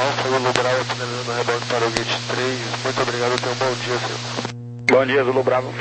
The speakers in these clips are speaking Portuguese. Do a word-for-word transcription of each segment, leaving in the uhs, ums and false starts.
Alfa Zulu Bravo, finalizando o rebote para o Gate três. Muito obrigado, tenha um bom dia, senhor. Bom dia, Zulu Bravo.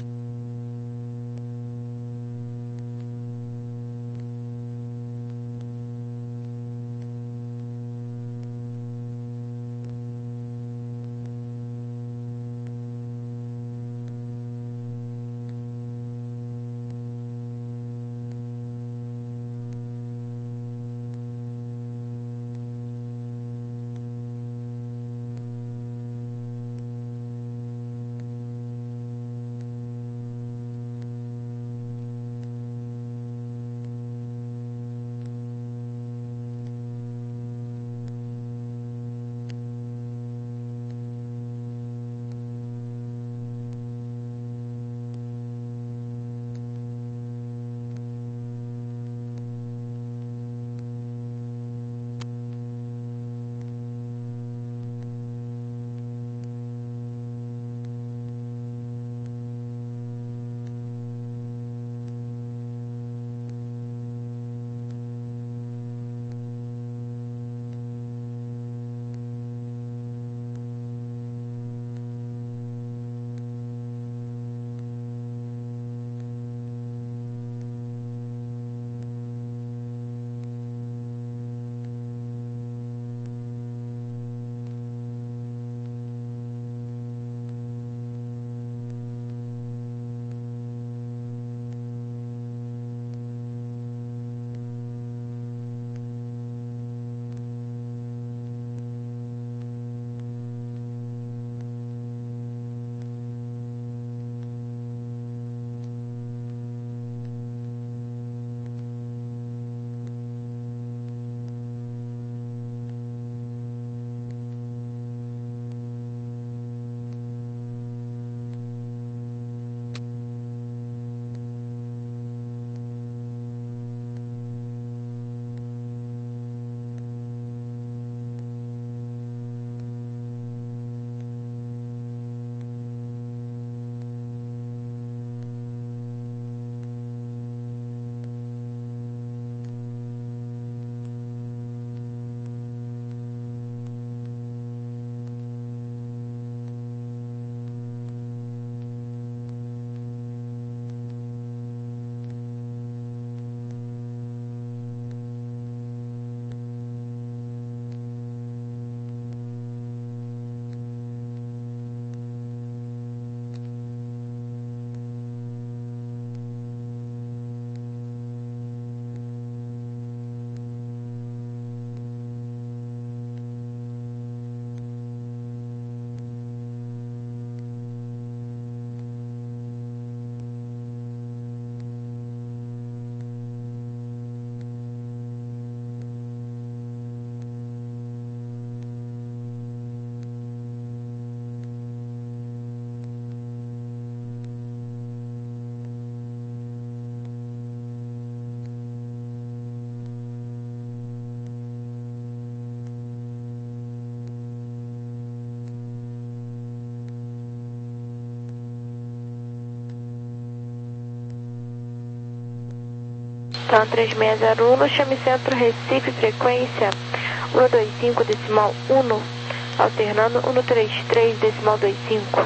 Então, três seis zero um, chame centro Recife, frequência um dois cinco, decimal um, alternando um três três, decimal vinte e cinco.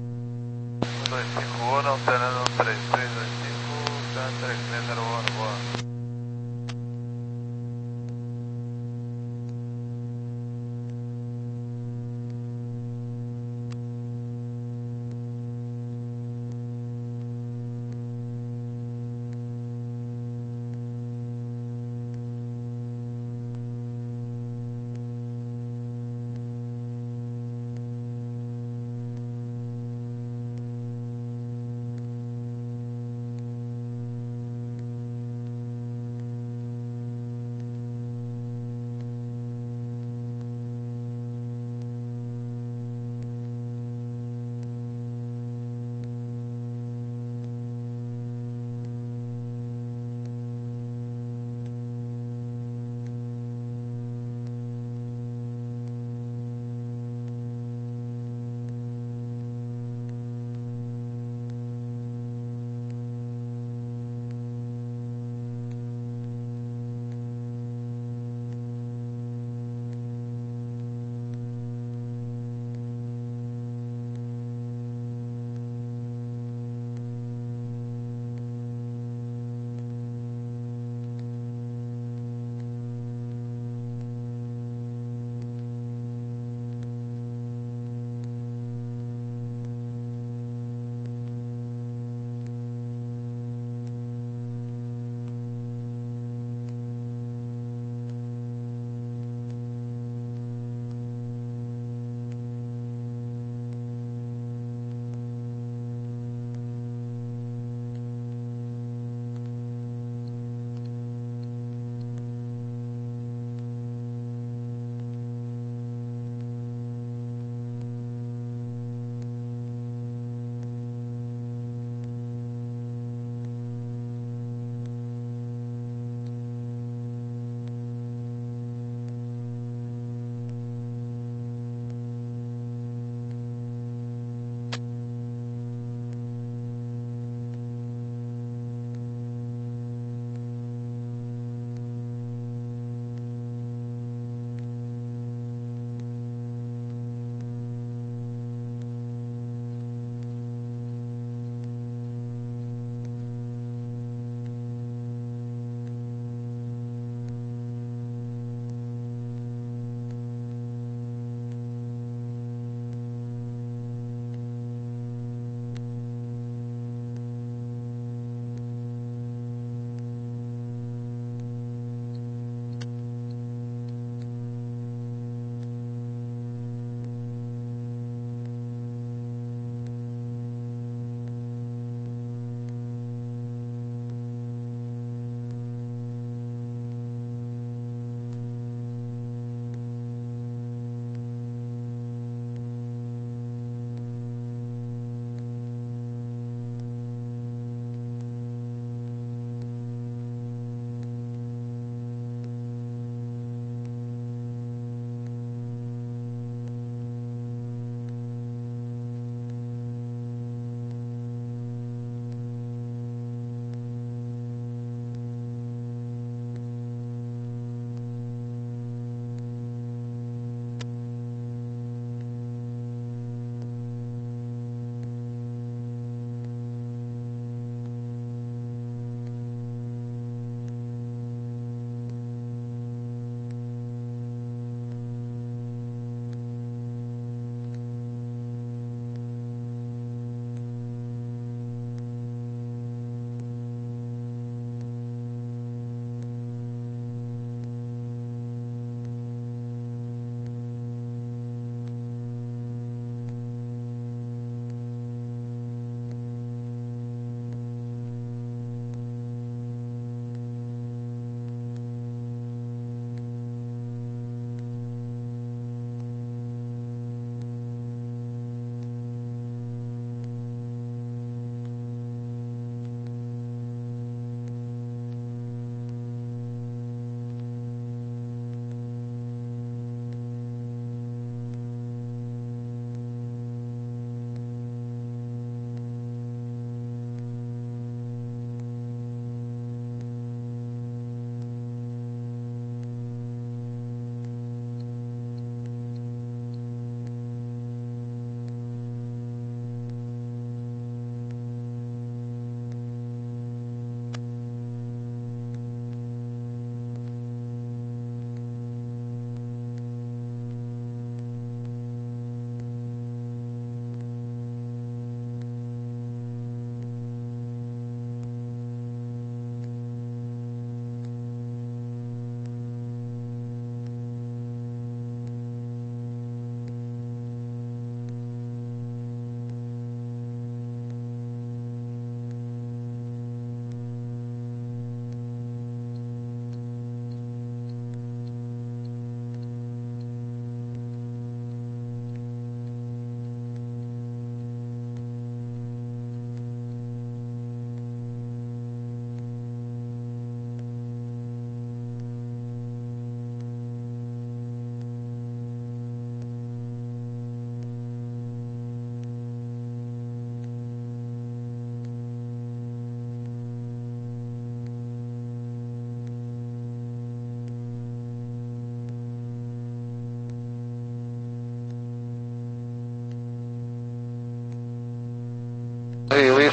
um dois cinco um, alternando um três três dois cinco, três seis zero um, boa.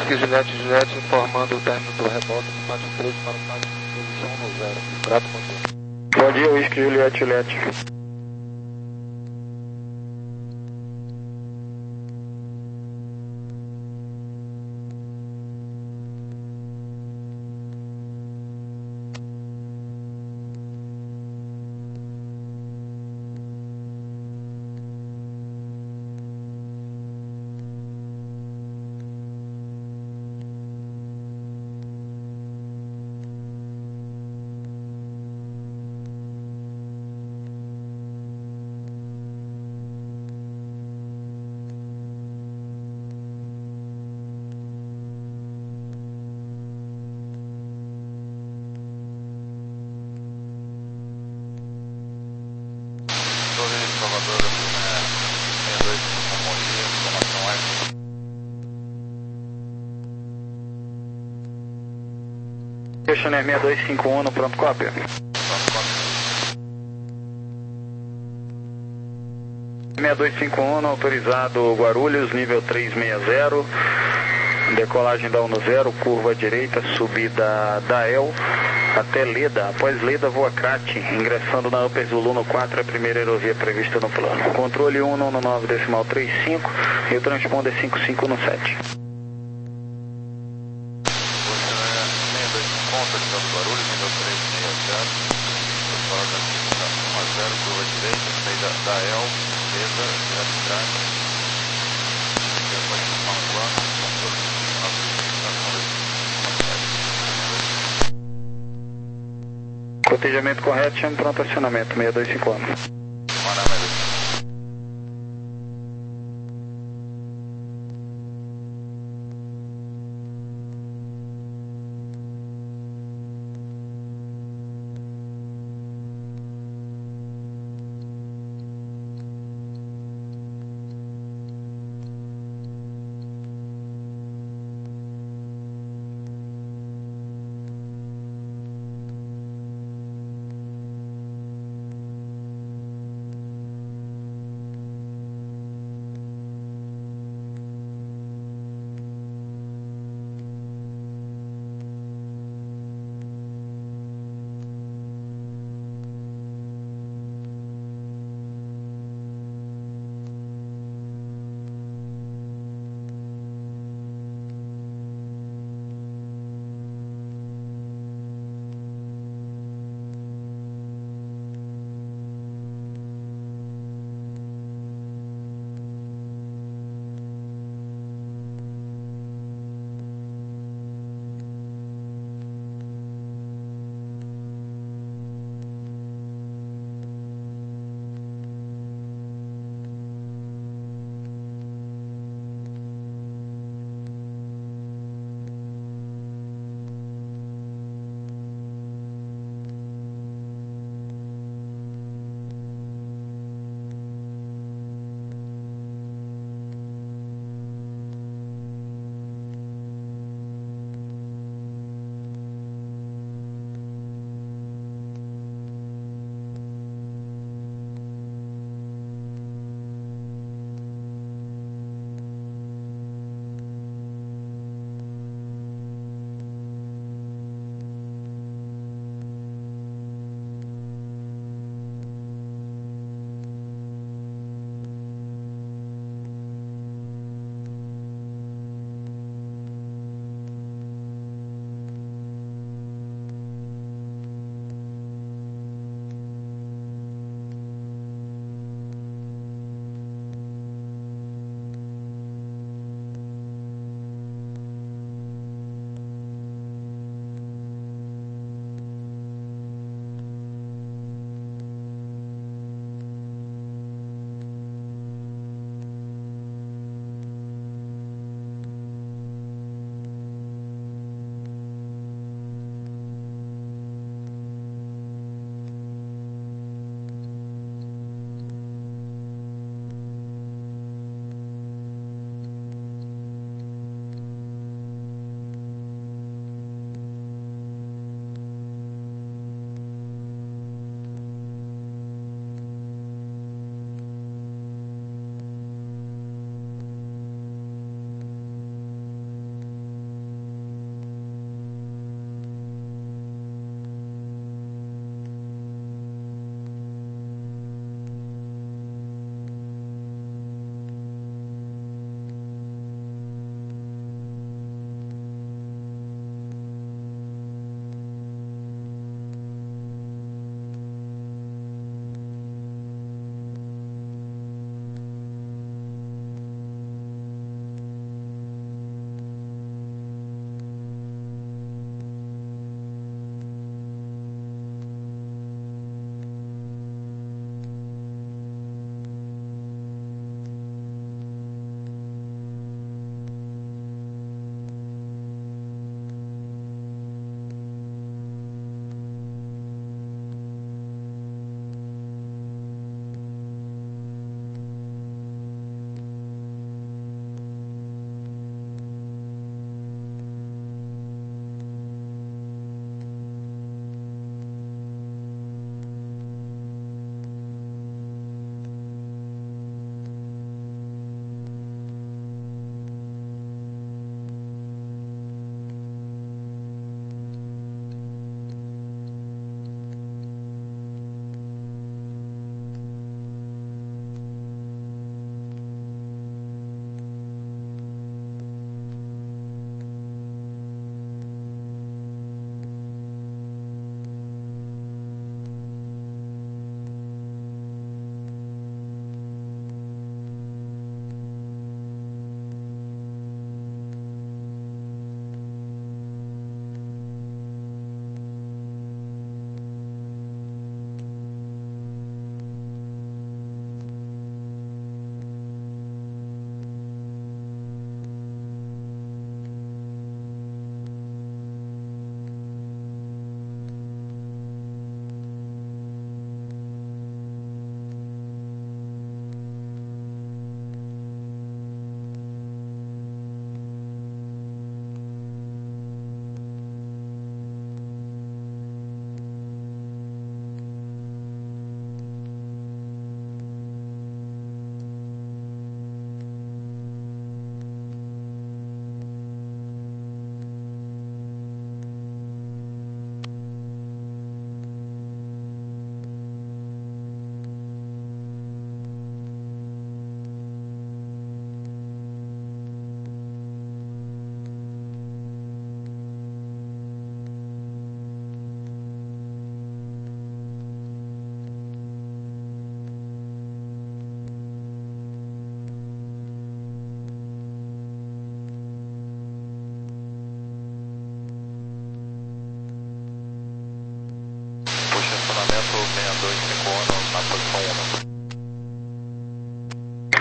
Whisky Juliette Juliette informando o término do reboque do pátio três para o pátio de posição no zero. Grato, bom dia. Bom dia, Whisky Juliette Juliette. Salvador, sessenta e dois, bom dia, informação é. Questionnaire sessenta e dois cinquenta e um no pronto cópia. Pronto cópia. sessenta e dois cinquenta e um, autorizado Guarulhos, nível trezentos e sessenta. Decolagem da um zero, curva direita, subida da El até Leda. Após Leda, voa C R A T, ingressando na Upper Zulu no quatro, a primeira aerovia prevista no plano. Controle um no nove decimal trinta e cinco e o transponder cinquenta e cinco no sete. sessenta e dois cinquenta, autorizado Guarulhos, nível trezentos e sessenta. Decolagem da um zero, curva direita, saída da El, Leda, direto entrada. Depois de um plano, controle Cotejamento correto, chame pronto acionamento, sessenta e dois cinquenta.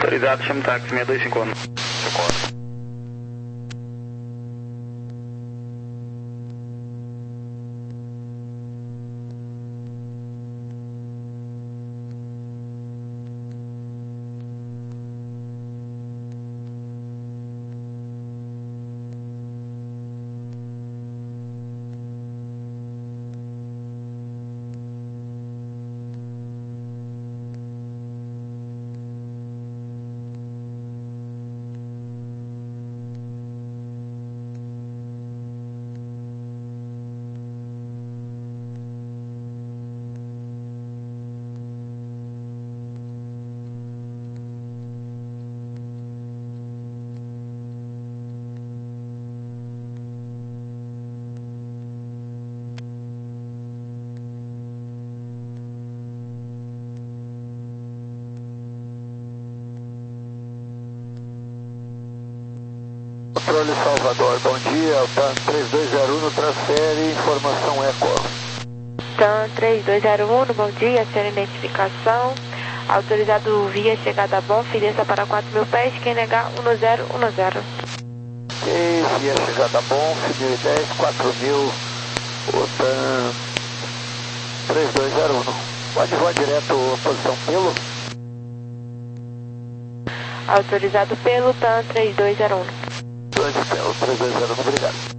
Autorizado, chama o táxi seis dois cinco um. cinco horas. Controle Salvador, bom dia, TAM três dois zero um, transfere informação Eco. TAM três dois zero um, bom dia, senhor identificação, autorizado via chegada bom, desça para quatro mil pés, quem negar um zero um zero. Ok, via chegada bom, mil e dez, quatro mil, o TAM três dois zero um. Pode voar direto, posição pelo? Autorizado pelo TAM três dois zero um. Pelo três dois zero um, obrigado.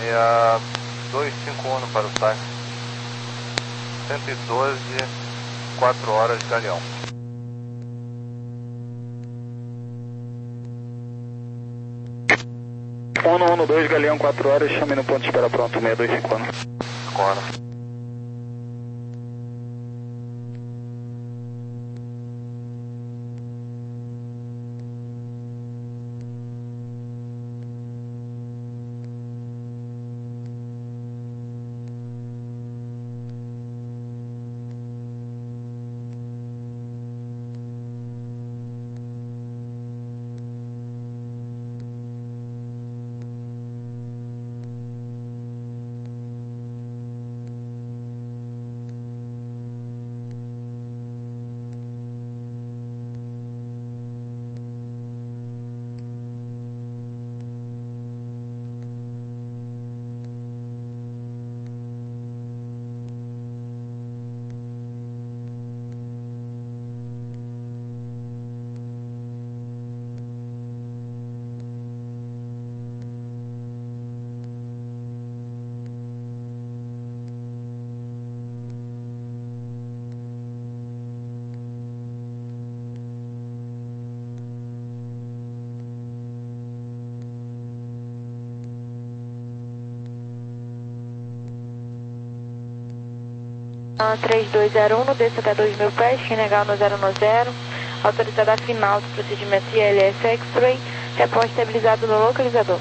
seis dois cinco um para o táxi. cento e doze, quatro horas, Galeão. um um dois, Galeão, quatro horas, chame no ponto de espera pronto, seis dois cinco um. Agora. três dois zero um, desça até dois mil pés, quem negar no zero um zero, autorizada a final do procedimento I L S X-Ray, repórter estabilizado no localizador.